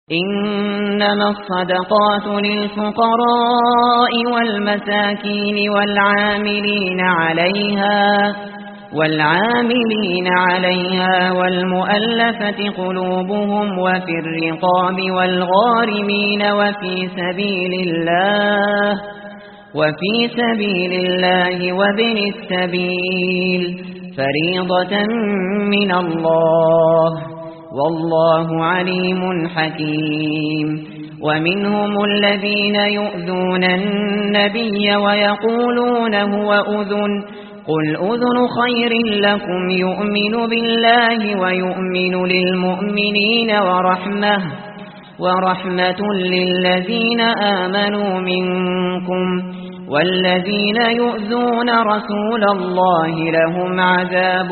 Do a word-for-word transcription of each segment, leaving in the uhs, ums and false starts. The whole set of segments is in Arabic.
إنما الصدقات للفقراء والمساكين والعاملين عليها والعاملين عليها والمؤلفة قلوبهم وفي الرقاب والغارمين وفي سبيل الله وفي سبيل الله وابن السبيل فريضة من الله والله عليم حكيم. ومنهم الذين يؤذون النبي ويقولون هو أذن قل أذن خير لكم يؤمن بالله ويؤمن للمؤمنين ورحمة ورحمة للذين آمنوا منكم والذين يؤذون رسول الله لهم عذاب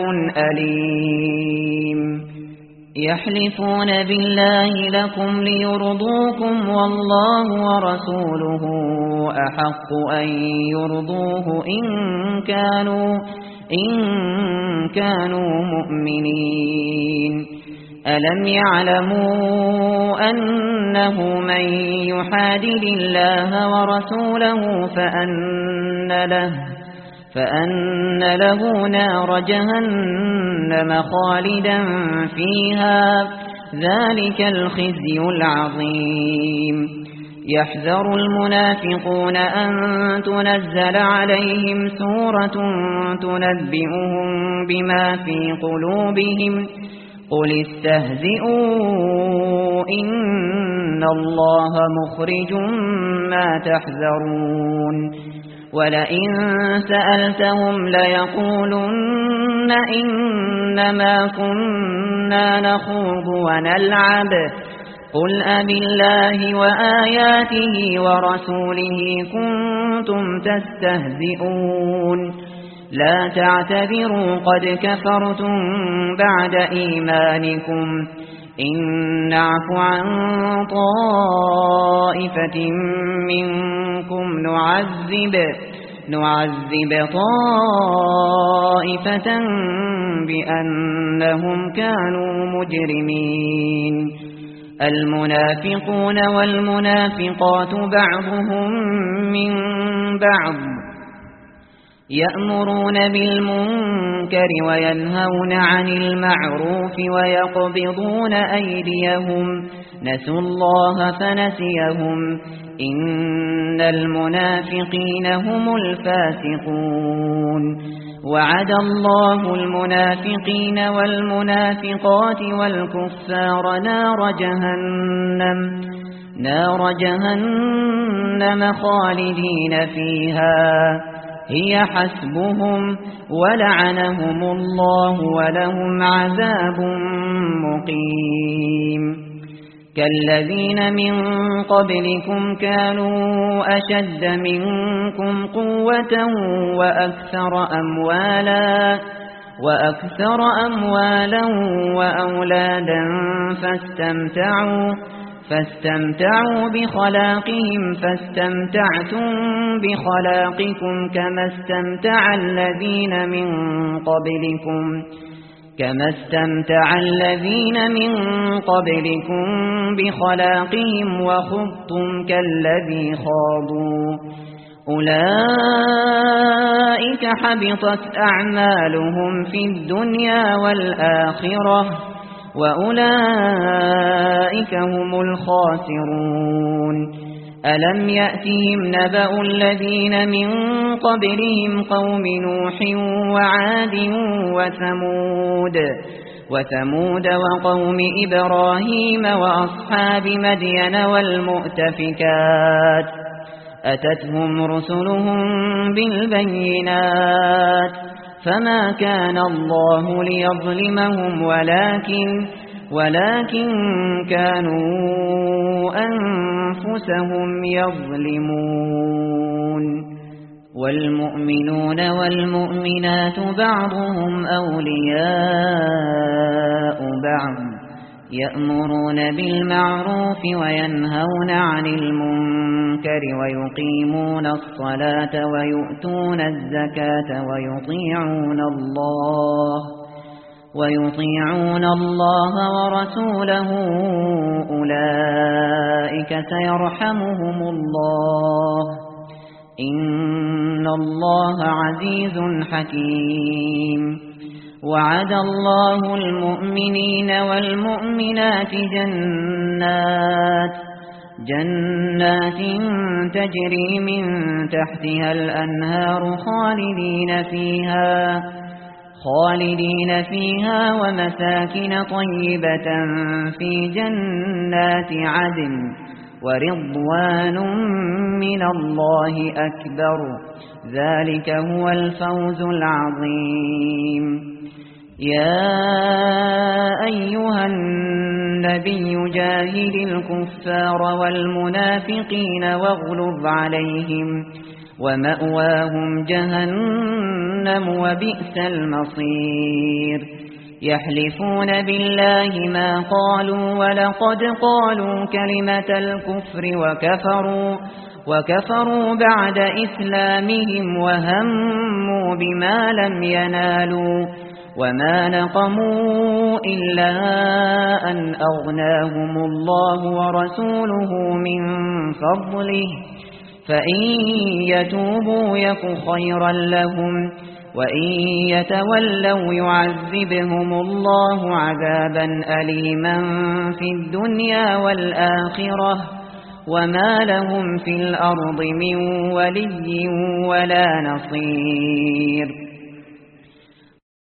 أليم. يحلفون بالله لكم ليرضوكم والله ورسوله أحق أن يرضوه إن كانوا, إن كانوا مؤمنين. ألم يعلموا أنه من يحادد الله ورسوله فأن له فأن له نار جهنم خالدا فيها ذلك الخزي العظيم. يحذر المنافقون أن تنزل عليهم سورة تنبئهم بما في قلوبهم قل استهزئوا إن الله مخرج ما تحذرون. ولئن سألتهم ليقولن إنما كنا نخوض ونلعب قل أبالله وآياته ورسوله كنتم تستهزئون لا تعتذروا قد كفرتم بعد إيمانكم إن نعف عن طائفة منكم نعذب نعذب طائفة بأنهم كانوا مجرمين. المنافقون والمنافقات بعضهم من بعض يأمرون بالمنكر وينهون عن المعروف ويقبضون أيديهم نسوا الله فنسيهم إن المنافقين هم الفاسقون. وعد الله المنافقين والمنافقات والكفار نار جهنم نار جهنم خالدين فيها هي حسبهم ولعنهم الله ولهم عذاب مقيم. كالذين من قبلكم كانوا أشد منكم قوة وأكثر أموالا وأكثر أموالا وأولادا فاستمتعوا فاستمتعوا بخلاقهم فاستمتعتم بخلاقكم كما استمتع الذين من قبلكم كما استمتع الذين من قبلكم بخلاقهم وخضتم كالذي خاضوا أولئك حبطت أعمالهم في الدنيا والآخرة وأولئك هم الخاسرون. ألم يأتهم نبأ الذين من قبلهم قوم نوح وعاد وثمود وثمود وقوم إبراهيم وأصحاب مدين والمؤتفكات أتتهم رسلهم بالبينات فما كان الله ليظلمهم ولكن ولكن كانوا أنفسهم يظلمون. والمؤمنون والمؤمنات بعضهم أولياء بعض يأمرون بالمعروف وينهون عن المنكر ويقيمون الصلاة ويؤتون الزكاة ويطيعون الله ويطيعون الله ورسوله أولئك سيرحمهم الله إن الله عزيز حكيم وعد الله المؤمنين والمؤمنات جنات جنات تجري من تحتها الأنهار خالدين فيها خالدين فيها ومساكن طيبة في جنات عدن ورضوان من الله أكبر ذلك هو الفوز العظيم يا أيها النبي جاهد الكفار والمنافقين واغلظ عليهم ومأواهم جهنم وبئس المصير يحلفون بالله ما قالوا ولقد قالوا كلمة الكفر وكفروا وكفروا بعد إسلامهم وهموا بما لم ينالوا وما نقموا إلا أن أغناهم الله ورسوله من فضله فإن يتوبوا يك خيرا لهم وإن يتولوا يعذبهم الله عذابا أليما في الدنيا والآخرة وما لهم في الأرض من ولي ولا نصير